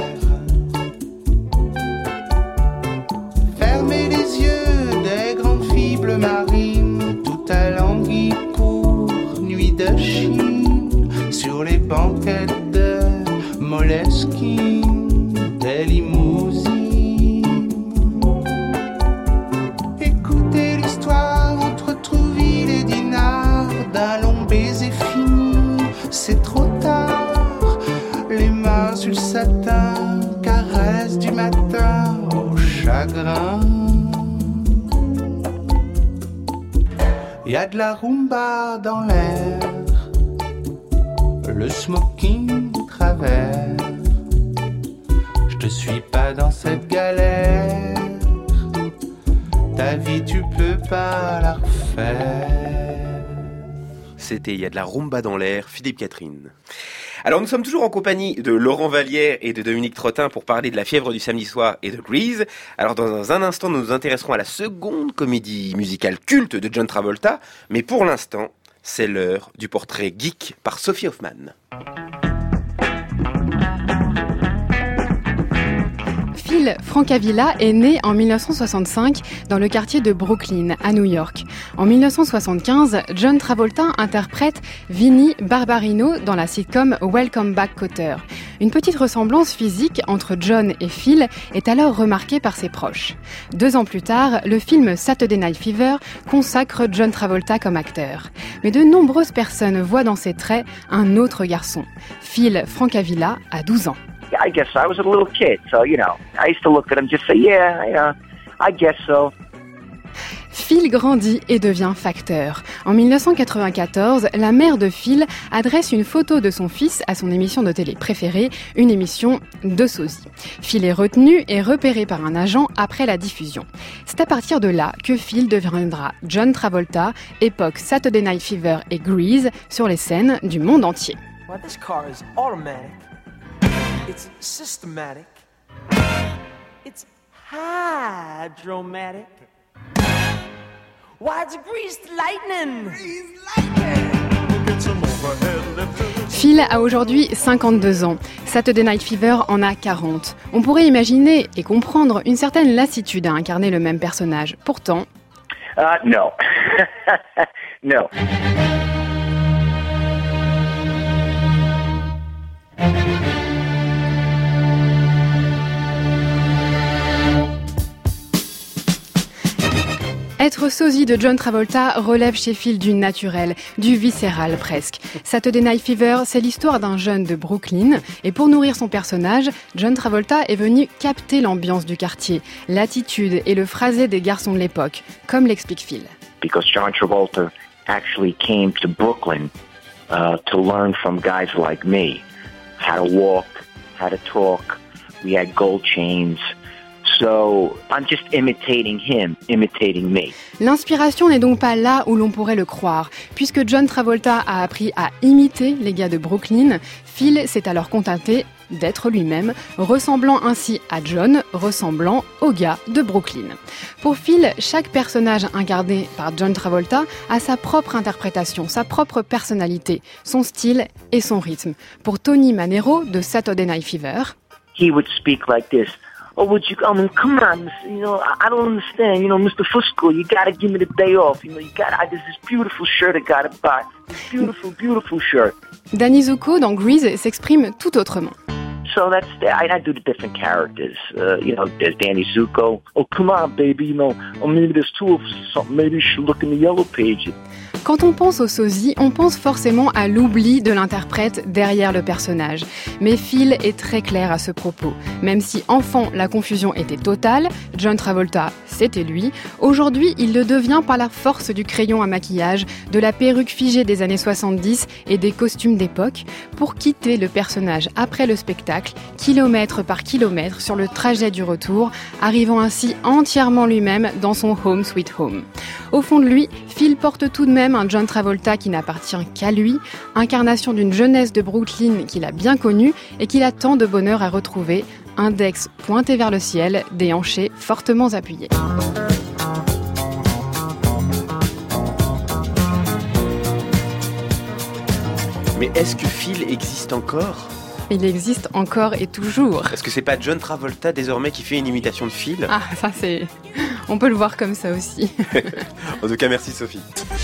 Fermez les yeux des grandes filles bleues marines, tout alanguies pour nuit de Chine, sur les banquettes de Moleskine, des limousines. Écoutez l'histoire entre Trouville et Dinard, d'un long baiser fini, c'est trop tard. Les mains sur le satin, caresse du matin au chagrin. Y a de la rumba dans l'air, le smoking de travers. Je te suis pas dans cette galère, ta vie tu peux pas la refaire. C'était Il y a de la rumba dans l'air, Philippe Catherine. Alors nous sommes toujours en compagnie de Laurent Vallière et de Dominique Trottin pour parler de La fièvre du samedi soir et de Grease. Alors dans un instant, nous nous intéresserons à la seconde comédie musicale culte de John Travolta, mais pour l'instant, c'est l'heure du portrait geek par Sophie Hoffman. Phil Francavilla est né en 1965 dans le quartier de Brooklyn, à New York. En 1975, John Travolta interprète Vinnie Barbarino dans la sitcom Welcome Back, Kotter. Une petite ressemblance physique entre John et Phil est alors remarquée par ses proches. 2 ans plus tard, le film Saturday Night Fever consacre John Travolta comme acteur. Mais de nombreuses personnes voient dans ses traits un autre garçon. Phil Francavilla a 12 ans. I guess so. I was a little kid, so, I used to look at him and just say, yeah, I guess so. Phil grandit et devient facteur. En 1994, la mère de Phil adresse une photo de son fils à son émission de télé préférée, une émission de sosie. Phil est retenu et repéré par un agent après la diffusion. C'est à partir de là que Phil deviendra John Travolta, époque Saturday Night Fever et Grease, sur les scènes du monde entier. Well, this car is automatic. It's systematic. It's hydromatic. Why, it's greased lightning. Phil a aujourd'hui 52 ans. Saturday Night Fever en a 40. On pourrait imaginer et comprendre une certaine lassitude à incarner le même personnage. Pourtant... No. No. Être sosie de John Travolta relève chez Phil du naturel, du viscéral presque. Saturday Night Fever, c'est l'histoire d'un jeune de Brooklyn. Et pour nourrir son personnage, John Travolta est venu capter l'ambiance du quartier, l'attitude et le phrasé des garçons de l'époque, comme l'explique Phil. Because John Travolta actually came to Brooklyn to learn from guys like me. How to walk, how to talk. We had gold chains. So, I'm just imitating him, imitating me. L'inspiration n'est donc pas là où l'on pourrait le croire. Puisque John Travolta a appris à imiter les gars de Brooklyn, Phil s'est alors contenté d'être lui-même, ressemblant ainsi à John, ressemblant aux gars de Brooklyn. Pour Phil, chaque personnage incarné par John Travolta a sa propre interprétation, sa propre personnalité, son style et son rythme. Pour Tony Manero de Saturday Night Fever, he would speak like this. Oh, would you, come on, I don't understand, Mr. Fusco, you gotta give me the day off, there's this beautiful shirt I gotta buy, this beautiful, beautiful shirt. Danny Zuko dans Grease s'exprime tout autrement. So I do the different characters, there's Danny Zuko, oh, come on, baby, maybe there's two of us or something, maybe you should look in the yellow pages. Quand on pense au sosie, on pense forcément à l'oubli de l'interprète derrière le personnage. Mais Phil est très clair à ce propos. Même si enfant, la confusion était totale, John Travolta, c'était lui, aujourd'hui, il le devient par la force du crayon à maquillage, de la perruque figée des années 70 et des costumes d'époque, pour quitter le personnage après le spectacle, kilomètre par kilomètre, sur le trajet du retour, arrivant ainsi entièrement lui-même dans son Home Sweet Home. Au fond de lui, Phil porte tout de même un John Travolta qui n'appartient qu'à lui, incarnation d'une jeunesse de Brooklyn qu'il a bien connue et qu'il a tant de bonheur à retrouver, index pointé vers le ciel, déhanchés fortement appuyés. Mais est-ce que Phil existe encore ? Il existe encore et toujours. Est-ce que c'est pas John Travolta désormais qui fait une imitation de Phil ? Ah, ça c'est... On peut le voir comme ça aussi. En tout cas, merci Sophie.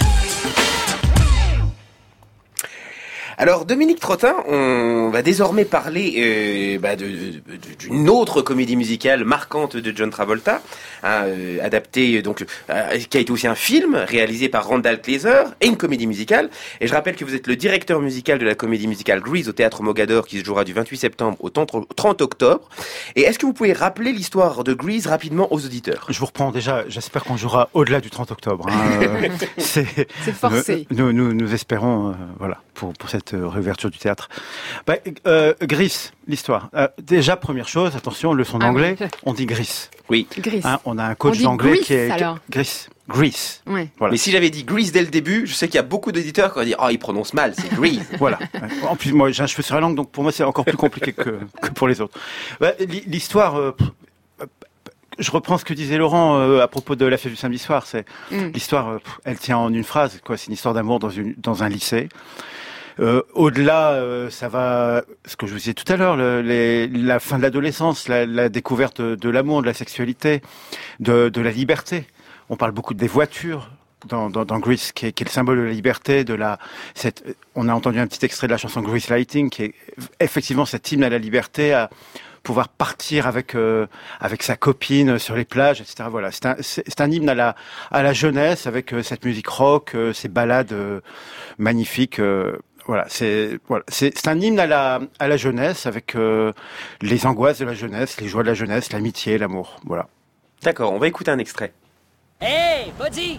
Alors Dominique Trottin, on va désormais parler d'une autre comédie musicale marquante de John Travolta, adaptée donc qui a été aussi un film réalisé par Randall Kleiser et une comédie musicale. Et je rappelle que vous êtes le directeur musical de la comédie musicale Grease au Théâtre Mogador qui se jouera du 28 septembre au 30 octobre. Et est-ce que vous pouvez rappeler l'histoire de Grease rapidement aux auditeurs ? Je vous reprends déjà, j'espère qu'on jouera au-delà du 30 octobre. C'est forcé. Nous espérons, pour cette réouverture du théâtre. Grease, l'histoire. Déjà, première chose, attention, leçon d'anglais, on dit Grease. Oui. Grease. On a un coach d'anglais qui est... Grease. Grease. Ouais. Voilà. Mais si j'avais dit Grease dès le début, je sais qu'il y a beaucoup d'éditeurs qui vont dire « Oh, il prononce mal, c'est Grease ». Voilà. En plus, moi, j'ai un cheveu sur la langue, donc pour moi, c'est encore plus compliqué que pour les autres. L'histoire... je reprends ce que disait Laurent à propos de la fête du samedi soir. C'est l'histoire, elle tient en une phrase. C'est une histoire d'amour dans un lycée. Au-delà, ça va, ce que je vous disais tout à l'heure, la fin de l'adolescence, la découverte de l'amour, de la sexualité, de la liberté. On parle beaucoup des voitures dans Grease, qui est le symbole de la liberté, on a entendu un petit extrait de la chanson Grease Lighting, qui est effectivement cet hymne à la liberté, à pouvoir partir avec sa copine sur les plages, etc. Voilà, c'est un hymne à la jeunesse, avec cette musique rock, ces ballades magnifiques. C'est un hymne à la jeunesse, avec les angoisses de la jeunesse, les joies de la jeunesse, l'amitié, l'amour. Voilà. D'accord, on va écouter un extrait. Hey, Buddy!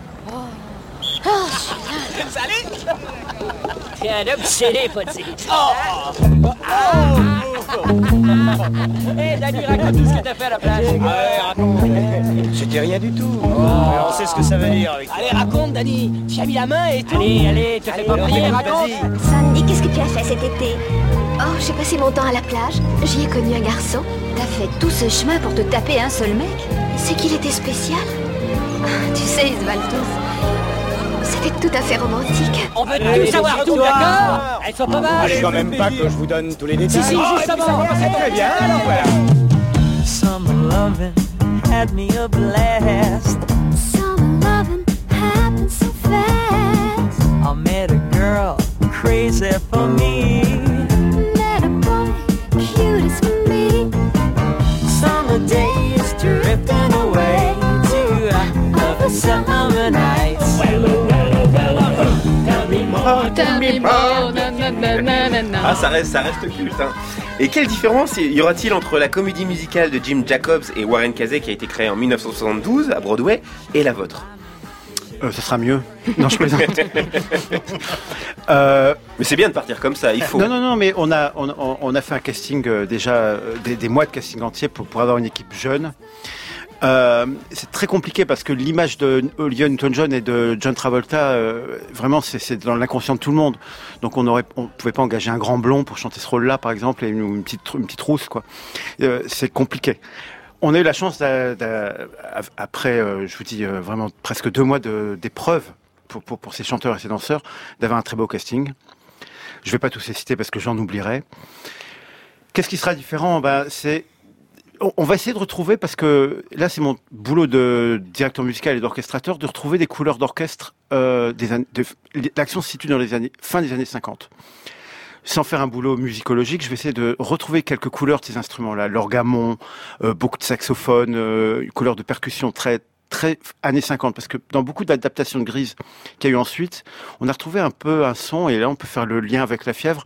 Salut! T'es un obsédé, Buddy. Hey, Danny, raconte tout ce que t'as fait à la plage. Ouais, raconte. C'était rien du tout. On sait ce que ça veut dire avec. Allez, raconte, Danny. Tu as mis la main et tout. Allez, te fais pas prier, raconte. Sandy, qu'est-ce que tu as fait cet été? Oh, j'ai passé mon temps à la plage. J'y ai connu un garçon. T'as fait tout ce chemin pour te taper un seul mec? C'est qu'il était spécial. Tu sais, ils se valent tous. C'était tout à fait romantique. On veut tout savoir, tout, d'accord? Elles sont pas mal. Je quand même pas que je vous donne tous les détails. Si, justement. C'est très bien, alors voilà. Summer loving had me a blast. Summer loving happened so fast. I met a girl crazy for me. Met a boy cute as for me. Summer days drifting away to other summer nights. Ah, ça reste culte, hein. Et quelle différence y aura-t-il entre la comédie musicale de Jim Jacobs et Warren Casey qui a été créée en 1972 à Broadway et la vôtre? Ce sera mieux. Non, je plaisante. Mais c'est bien de partir comme ça, il faut. Non, mais on a fait un casting déjà, des mois de casting entier pour avoir une équipe jeune. C'est très compliqué parce que l'image de Olivia Newton-John et de John Travolta, vraiment, c'est dans l'inconscient de tout le monde. Donc on pouvait pas engager un grand blond pour chanter ce rôle-là, par exemple, et une petite rousse, quoi. C'est compliqué. On a eu la chance après, je vous dis, vraiment presque 2 mois d'épreuves pour ces chanteurs et ces danseurs, d'avoir un très beau casting. Je vais pas tous les citer parce que j'en oublierai. Qu'est-ce qui sera différent? On va essayer de retrouver, parce que là c'est mon boulot de directeur musical et d'orchestrateur, de retrouver des couleurs d'orchestre. L'action se situe dans fin des années 50. Sans faire un boulot musicologique, je vais essayer de retrouver quelques couleurs de ces instruments-là. L'orgamon, beaucoup de saxophones, une couleur de percussion très années 50, parce que dans beaucoup d'adaptations de Grease qu'il y a eu ensuite, on a retrouvé un peu un son, et là on peut faire le lien avec La Fièvre.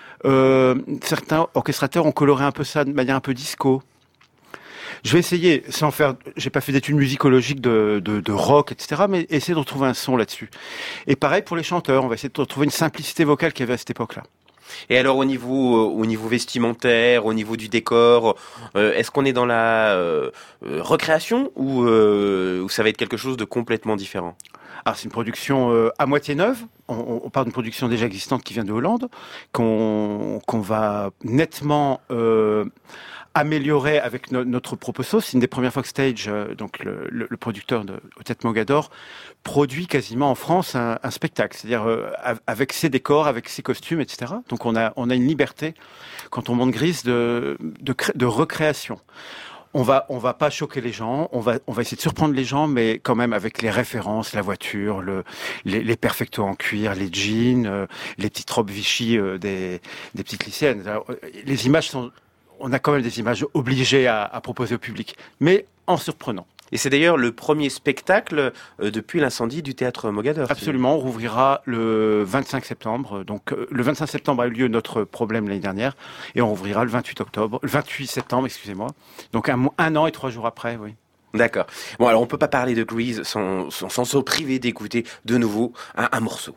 Certains orchestrateurs ont coloré un peu ça de manière un peu disco. Je vais essayer, sans faire, j'ai pas fait d'études musicologiques de rock, etc., mais essayer de retrouver un son là-dessus. Et pareil pour les chanteurs, on va essayer de retrouver une simplicité vocale qu'il y avait à cette époque-là. Et alors au niveau vestimentaire, au niveau du décor, est-ce qu'on est dans la recréation ou ça va être quelque chose de complètement différent? Alors c'est une production à moitié neuve. On part d'une production déjà existante qui vient de Hollande, qu'on va nettement améliorer avec notre propre sauce. C'est une des premières fois que Stage, donc le producteur de Tête Mogador, produit quasiment en France un spectacle, c'est-à-dire avec ses décors, avec ses costumes, etc. Donc on a une liberté quand on monte Grease de recréation. On va pas choquer les gens, on va essayer de surprendre les gens, mais quand même avec les références, la voiture, les perfectos en cuir, les jeans, les petites robes Vichy des petites lycéennes. Alors, les images on a quand même des images obligées à proposer au public, mais en surprenant. Et c'est d'ailleurs le premier spectacle depuis l'incendie du théâtre Mogador. Absolument, on rouvrira le 25 septembre. Donc le 25 septembre a eu lieu notre problème l'année dernière, et on rouvrira le 28 septembre, excusez-moi. Donc un an et 3 jours après, oui. D'accord. Bon, alors on peut pas parler de Grease sans se priver d'écouter de nouveau un morceau.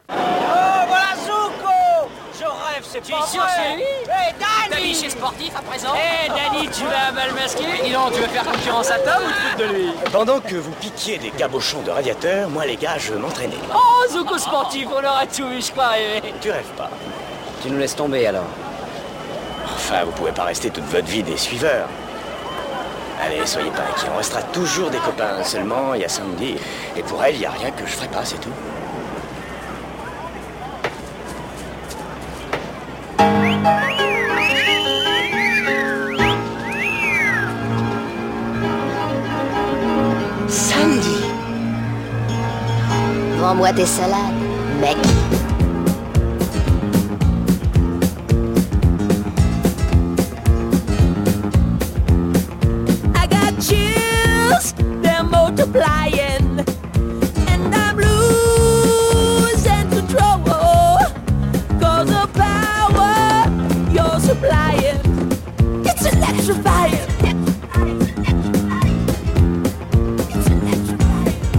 C'est pas sûr, c'est lui? Hey, Danny! T'as sportif à présent? Hey, Danny, tu vas mal masquer? Dis donc, tu veux faire concurrence à Tom ou tu te fous de lui? Pendant que vous piquiez des cabochons de radiateurs, moi les gars, je m'entraînais. Oh, Zoko sportif, on aurait tout vu, je crois rêver. Tu rêves pas. Tu nous laisses tomber alors? Enfin, vous pouvez pas rester toute votre vie des suiveurs. Allez, soyez pas inquiets, on restera toujours des copains. Seulement, il y a Sandy, et pour elle, il y a rien que je ferai pas, c'est tout. Sandy! Vends-moi tes salades, mec. I got chills, they're multiplying, and I'm losing control, 'cause the power you're supplying, it's electrifying.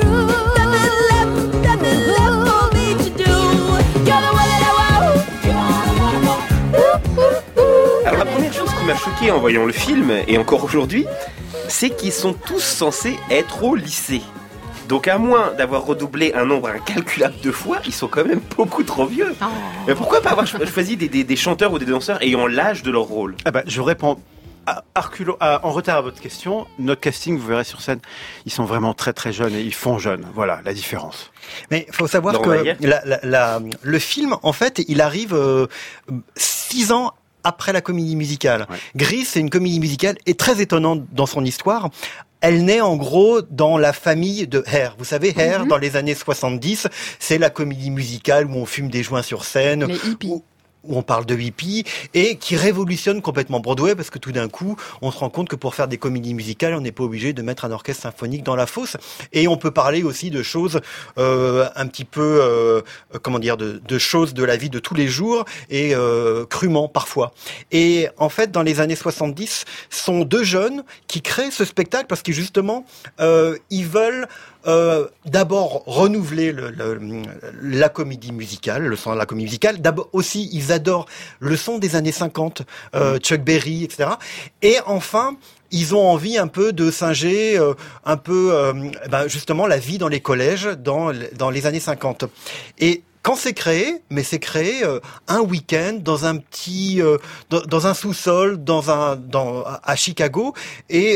Alors la première chose qui m'a choqué en voyant le film, et encore aujourd'hui, c'est qu'ils sont tous censés être au lycée. Donc à moins d'avoir redoublé un nombre incalculable de fois, ils sont quand même beaucoup trop vieux. Oh. Mais pourquoi pas avoir choisi des chanteurs ou des danseurs ayant l'âge de leur rôle? Je réponds en retard à votre question. Notre casting, vous verrez sur scène, ils sont vraiment très très jeunes et ils font jeunes. Voilà la différence. Mais il faut savoir que le film, en fait, il arrive 6 ans après la comédie musicale. Ouais. Grease, c'est une comédie musicale et très étonnante dans son histoire. Elle naît en gros dans la famille de Hair. Vous savez, Hair, dans les années 70, c'est la comédie musicale où on fume des joints sur scène. Les hippies. Où on parle de hippie, et qui révolutionne complètement Broadway, parce que tout d'un coup, on se rend compte que pour faire des comédies musicales, on n'est pas obligé de mettre un orchestre symphonique dans la fosse. Et on peut parler aussi de choses un petit peu, de choses de la vie de tous les jours, et crûment parfois. Et en fait, dans les années 70, sont 2 jeunes qui créent ce spectacle, parce que justement, ils veulent d'abord renouveler la comédie musicale, le son de la comédie musicale. D'abord aussi, ils adorent le son des années 50, Chuck Berry, etc. Et enfin, ils ont envie un peu de singer justement la vie dans les collèges dans les années 50. Et quand c'est créé, un week-end dans un petit dans un sous-sol à Chicago, et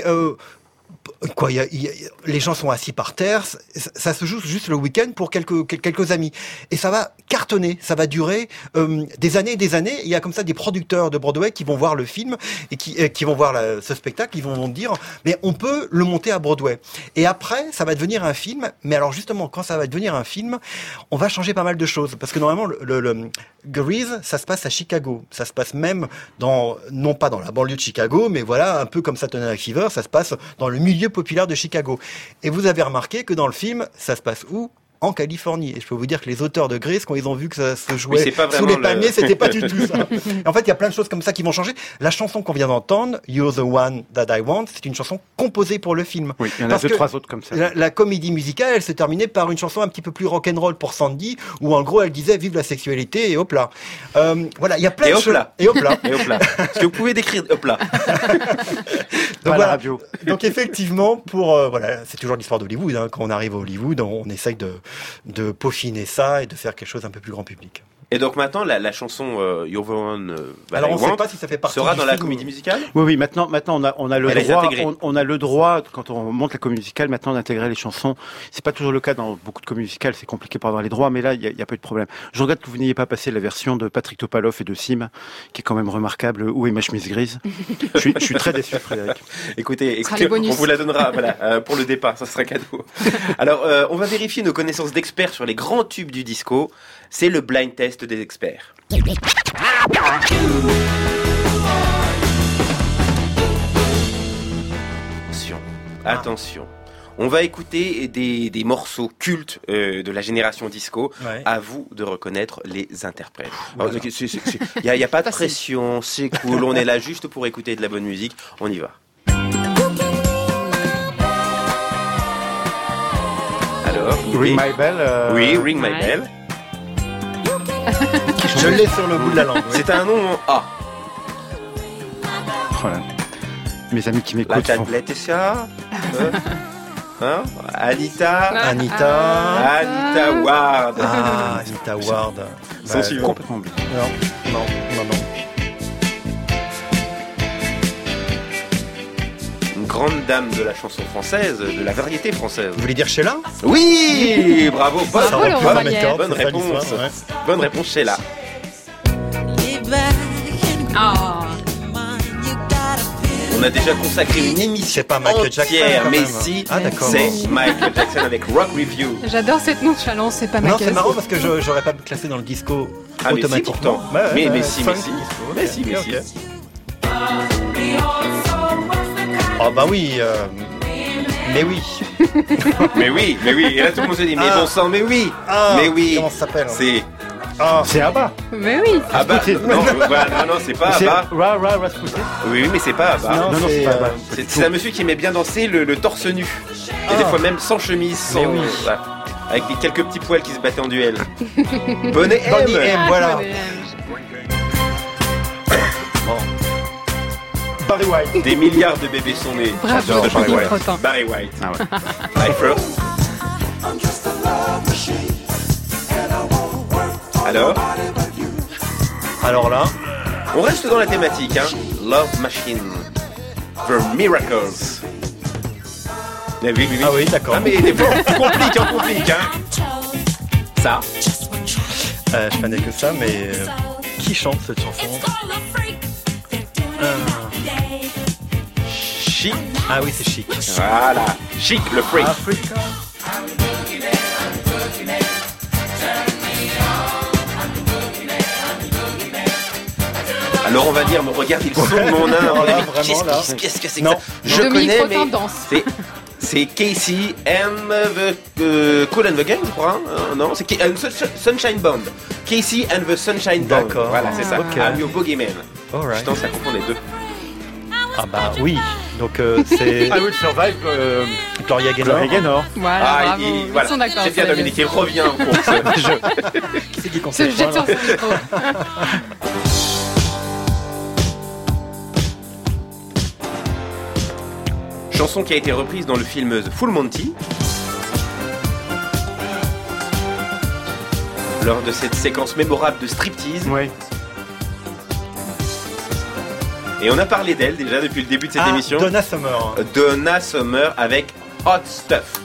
les gens sont assis par terre, ça se joue juste le week-end pour quelques amis. Et ça va cartonner, ça va durer des années et des années. Il y a comme ça des producteurs de Broadway qui vont voir le film et qui vont voir ce spectacle, ils vont dire mais on peut le monter à Broadway. Et après, ça va devenir un film. Mais alors justement, quand ça va devenir un film, on va changer pas mal de choses. Parce que normalement, le Grease, ça se passe à Chicago. Ça se passe même non pas dans la banlieue de Chicago, mais voilà, un peu comme Saturday Night Fever, ça se passe dans le milieu populaire de Chicago. Et vous avez remarqué que dans le film, ça se passe où ? En Californie. Et je peux vous dire que les auteurs de Grease, quand ils ont vu que ça se jouait sous les palmiers, c'était pas du tout ça. En fait, il y a plein de choses comme ça qui vont changer. La chanson qu'on vient d'entendre, You're the One That I Want, c'est une chanson composée pour le film. Oui, il y en a 2-3 autres comme ça. La comédie musicale, elle se terminait par une chanson un petit peu plus rock'n'roll pour Sandy, où en gros, elle disait vive la sexualité et hop là. Voilà, il y a plein de choses. Et hop là. Et hop là. Est-ce que vous pouvez décrire hop là? Donc voilà. Radio. Donc effectivement, c'est toujours l'histoire d'Hollywood. Hein. Quand on arrive à Hollywood, on essaye de peaufiner ça et de faire quelque chose un peu plus grand public. Et donc maintenant, la chanson You're the One alors on ne sait pas si ça fait partie sera dans la comédie musicale. Oui, maintenant on a le droit. On a le droit, quand on monte la comédie musicale, maintenant d'intégrer les chansons. C'est pas toujours le cas dans beaucoup de comédies musicales, c'est compliqué pour avoir les droits, mais là il y a pas eu de problème. Je regrette que vous n'ayez pas passé la version de Patrick Topalov et de Sim, qui est quand même remarquable. Où est ma chemise grise? je suis très déçu, Frédéric. Écoutez, on vous la donnera pour le départ, ça sera cadeau. Alors, on va vérifier nos connaissances d'experts sur les grands tubes du disco. C'est le blind test des experts. Attention. On va écouter des morceaux cultes de la génération disco. Ouais. À vous de reconnaître les interprètes. Il n'y a pas de pression, c'est cool. On est là juste pour écouter de la bonne musique. On y va. Alors, Ring My Bell. Oui, Ring My Bell. Je l'ai sur le bout de la langue. C'est un nom en A. Voilà. Mes amis qui m'écoutent. La tablette est ça. Anita Ward. Ah, Anita Ward. Sans suivant. Complètement oublié. Non. Une grande dame de la chanson française, de la variété française. Vous voulez dire Sheila? Oui, bravo. Bonne réponse. Ouais. Bonne réponse, Sheila. On a déjà consacré une émission entière, mais si, c'est Michael Jackson avec Rock Review. J'adore cette nonchalance, c'est pas Michael. Non, c'est marrant parce que j'aurais pas classé dans le disco automatiquement. Mais si. Oh bah oui, mais oui. mais oui. Et là tout le monde se dit mais bon sang, mais oui. Comment ça s'appelle? C'est C'est ABBA. Mais oui. ABBA. Non, c'est pas ABBA. Rasputin. Oui, mais c'est pas ABBA. Non, c'est pas ABBA. C'est un monsieur qui aimait bien danser le torse nu. Et des fois même sans chemise, sans... Voilà. Avec quelques petits poils qui se battaient en duel. Bonnet M, voilà. Barry White. Des milliards de bébés sont nés. Bravo, Barry White. Ah ouais. Life First. Alors là, on reste dans la thématique, hein. Love Machine, The Miracles. Oui. Ah oui, d'accord. Ah mais des fois, on complique, hein. Ça. Je connais que ça, mais qui chante cette chanson? Chic. Ah oui, c'est Chic. Voilà, Chic le freak. Africa. Alors on va dire, me regarde, il sonne mon âme. Qu'est-ce que c'est que ça? Je connais, mais c'est Casey and the Cool and the Gang, je crois. Non, c'est Sunshine Band. Casey and the Sunshine Band. D'accord. Voilà, c'est ça. Okay. I'm your boogeyman. Right. Je pense à confondre les deux. Ah bah oui. Donc c'est. I Will Survive. Gloria Gaynor. Voilà, bravo. Ils sont d'accord. C'est bien, Dominique, il revient pour ce jeu. Qui c'est qui Se concentre jette sur son micro. Chanson qui a été reprise dans le film The Full Monty. Lors de cette séquence mémorable de striptease. Oui. Et on a parlé d'elle déjà depuis le début de cette émission. Donna Summer. Donna Summer avec Hot Stuff.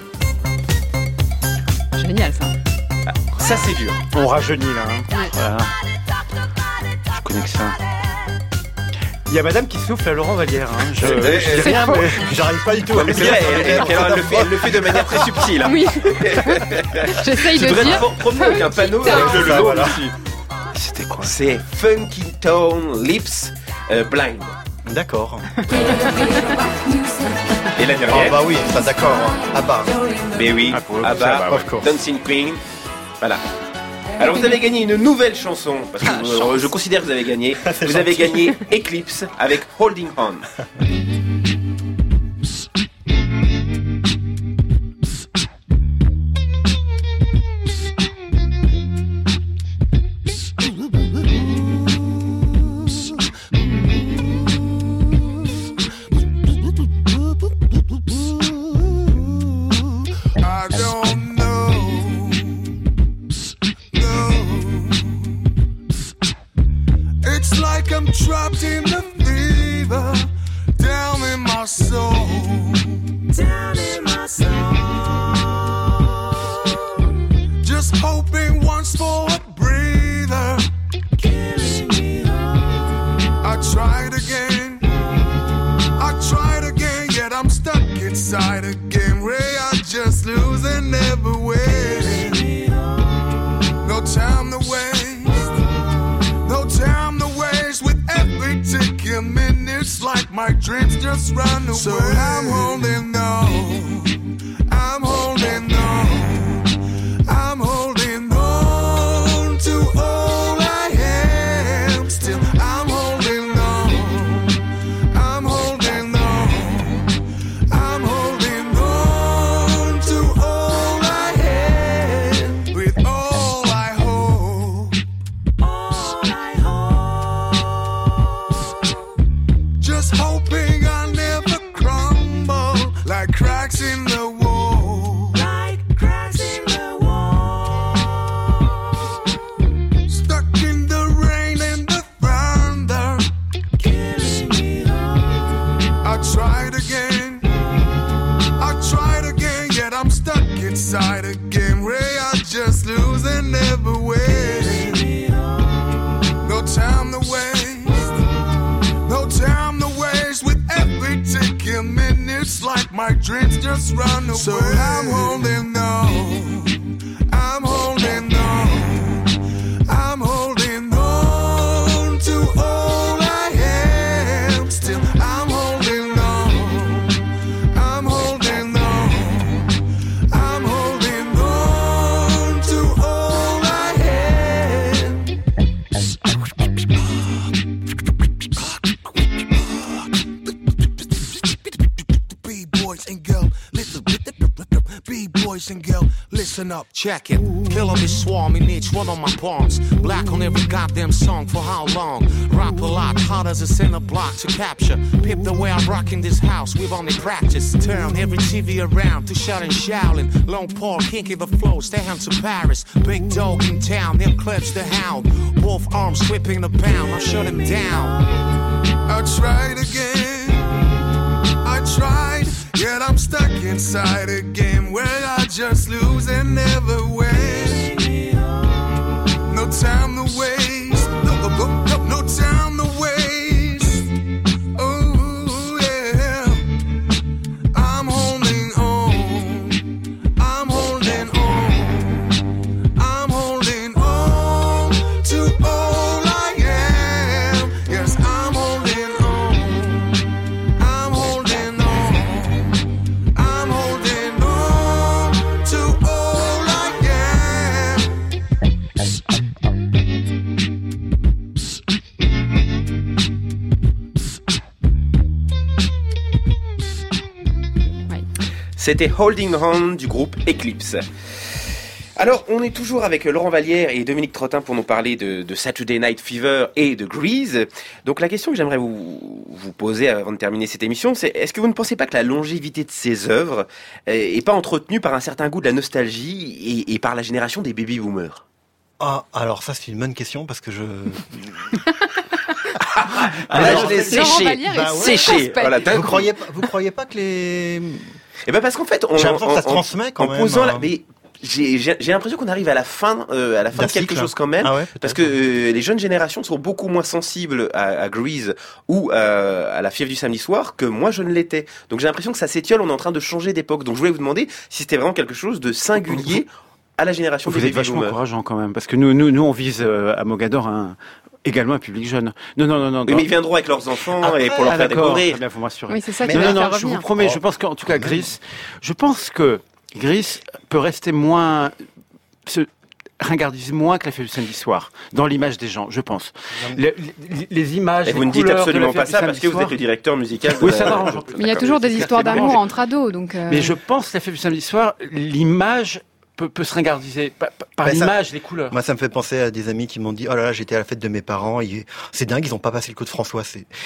Génial ça. Ça c'est dur. On rajeunit là. Hein. Ouais. Voilà. Je connais que ça. Il y a madame qui souffle à Laurent Vallière. Hein. Je dis rien, mais j'arrive pas du tout. Mais c'est vrai, elle le fait de manière très subtile. Hein. Oui. J'essaye de dire. Tu devrais te promener avec un panneau avec le logo voilà. dessus. C'était quoi? C'est Funky Tone Lips Blind. D'accord. Et la dernière. Ah bah oui, ça d'accord. ABBA. Mais oui, ABBA, Dancing Queen. Voilà. Alors vous avez gagné une nouvelle chanson, parce que je considère que vous avez gagné. Vous avez gagné Eclipse avec Holding On. Trapped in the fever, down in my soul, down in my soul. Just hoping once for a breather, killing me all. I tried again, yet I'm stuck inside again. Ray, I just lose and never win. No time to waste, no time to waste with every ticket minutes, like my dreams just run away. So I'm holding on, I'm holding on, I'm holding on to all I am. Still I'm holding on, I'm holding on, I'm holding on to all I am. With all I hold, all I hold. Just hoping I never crumble, like cracks in the wall, like cracks in the wall. Stuck in the rain and the thunder, killing me all. I tried again, yet I'm stuck inside again. Ray, I just lose and never win. No time to waste, no time to waste with every ticking minutes, like my dreams just run away. So I'm holding on, I'm holding on, I'm holding on to all I am. Still I'm holding on, I'm holding on, I'm holding on to all I am. Listen, girl, listen up, check it. Kill 'em is swarming each one of my palms. Black on every goddamn song for how long? Rap a lot, hard as a center block to capture. Pip the way I'm rocking this house, we've only practiced. Turn every TV around to shout and shouting. Long Paul, kinky the flow, stay down to Paris. Big dog in town, he'll clutch the hound. Both arms whipping the pound, I'll shut him down. I tried again, I tried, yet I'm stuck inside a game where I just lose and never win. No time to waste, no time to waste. Oh yeah, I'm holding on, I'm holding on, I'm holding on to all I am. Yes, I'm holding on, I'm holding on, I'm holding on to all I am. C'était Holding On du groupe Eclipse. Alors, on est toujours avec Laurent Vallière et Dominique Trottin pour nous parler de Saturday Night Fever et de Grease. Donc la question que j'aimerais vous poser avant de terminer cette émission, c'est est-ce que vous ne pensez pas que la longévité de ces œuvres est pas entretenue par un certain goût de la nostalgie et par la génération des baby-boomers ? Ah, alors ça c'est une bonne question parce que je... Là, je l'ai séché. Séché. Voilà. Vous croyez pas que les... Eh ben parce qu'en fait, j'ai l'impression que ça se transmet quand même. Mais j'ai l'impression qu'on arrive à la fin de quelque chose quand même, parce que les jeunes générations sont beaucoup moins sensibles à Grease ou à la fièvre du samedi soir que moi je ne l'étais. Donc j'ai l'impression que ça s'étiole, on est en train de changer d'époque. Donc je voulais vous demander si c'était vraiment quelque chose de singulier à la génération des baby boomers. Vous êtes vachement encourageant quand même, parce que nous on vise à Mogador également un public jeune. Non. Mais ils viendront avec leurs enfants et pour leur faire découvrir. Bien, faut m'assurer. Oui, c'est ça qui non, je vous promets, je pense qu'en tout cas Grease, je pense que Grease peut rester moins, se ringardise moins que la fête du samedi soir dans l'image des gens, je pense. Les images, et vous ne dites absolument pas ça parce que vous êtes le directeur musical. Oui, ça m'arrange. Mais il y a toujours des histoires d'amour entre ados, donc. Mais je pense que la fête du samedi soir, l'image peut se ringardiser par l'image, les couleurs. Moi, ça me fait penser à des amis qui m'ont dit « Oh là là, j'étais à la fête de mes parents, c'est dingue, ils ont pas passé le coup de François. »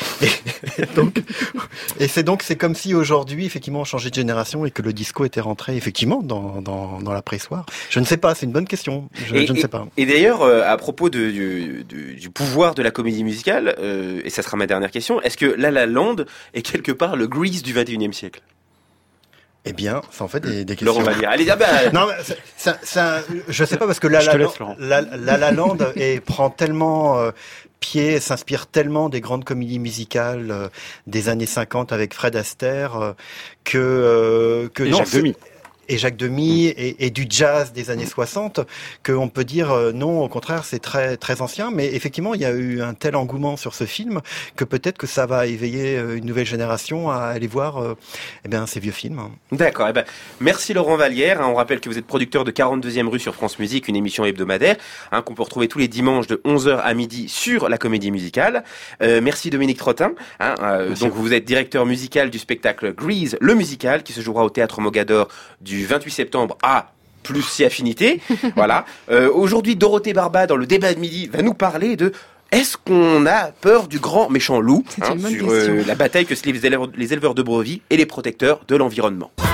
C'est comme si aujourd'hui, effectivement, on changeait de génération et que le disco était rentré, effectivement, dans l'après-soir. Je ne sais pas, c'est une bonne question. Je ne sais pas. Et d'ailleurs, à propos du pouvoir de la comédie musicale, et ça sera ma dernière question, est-ce que La La Land est quelque part le Grease du 21e siècle ? Eh bien, ça en fait des questions. Laurent va dire. Allez, non, je sais pas parce que La La Land prend tellement pied, s'inspire tellement des grandes comédies musicales des années 50 avec Fred Astaire que et non, Jacques Demy. Et Jacques Demy et du jazz des années 60 qu'on peut dire non, au contraire, c'est très très ancien, mais effectivement, il y a eu un tel engouement sur ce film que peut-être que ça va éveiller une nouvelle génération à aller voir ces vieux films. D'accord. Merci Laurent Vallière. On rappelle que vous êtes producteur de 42e rue sur France Musique, une émission hebdomadaire qu'on peut retrouver tous les dimanches de 11h à midi sur la comédie musicale. Merci Dominique Trottin. Donc vous êtes directeur musical du spectacle Grease, le musical, qui se jouera au Théâtre Mogador du 28 septembre à plus si affinité. Voilà. Aujourd'hui, Dorothée Barba, dans le débat de midi, va nous parler de est-ce qu'on a peur du grand méchant loup sur la bataille que se livrent les éleveurs de brebis et les protecteurs de l'environnement.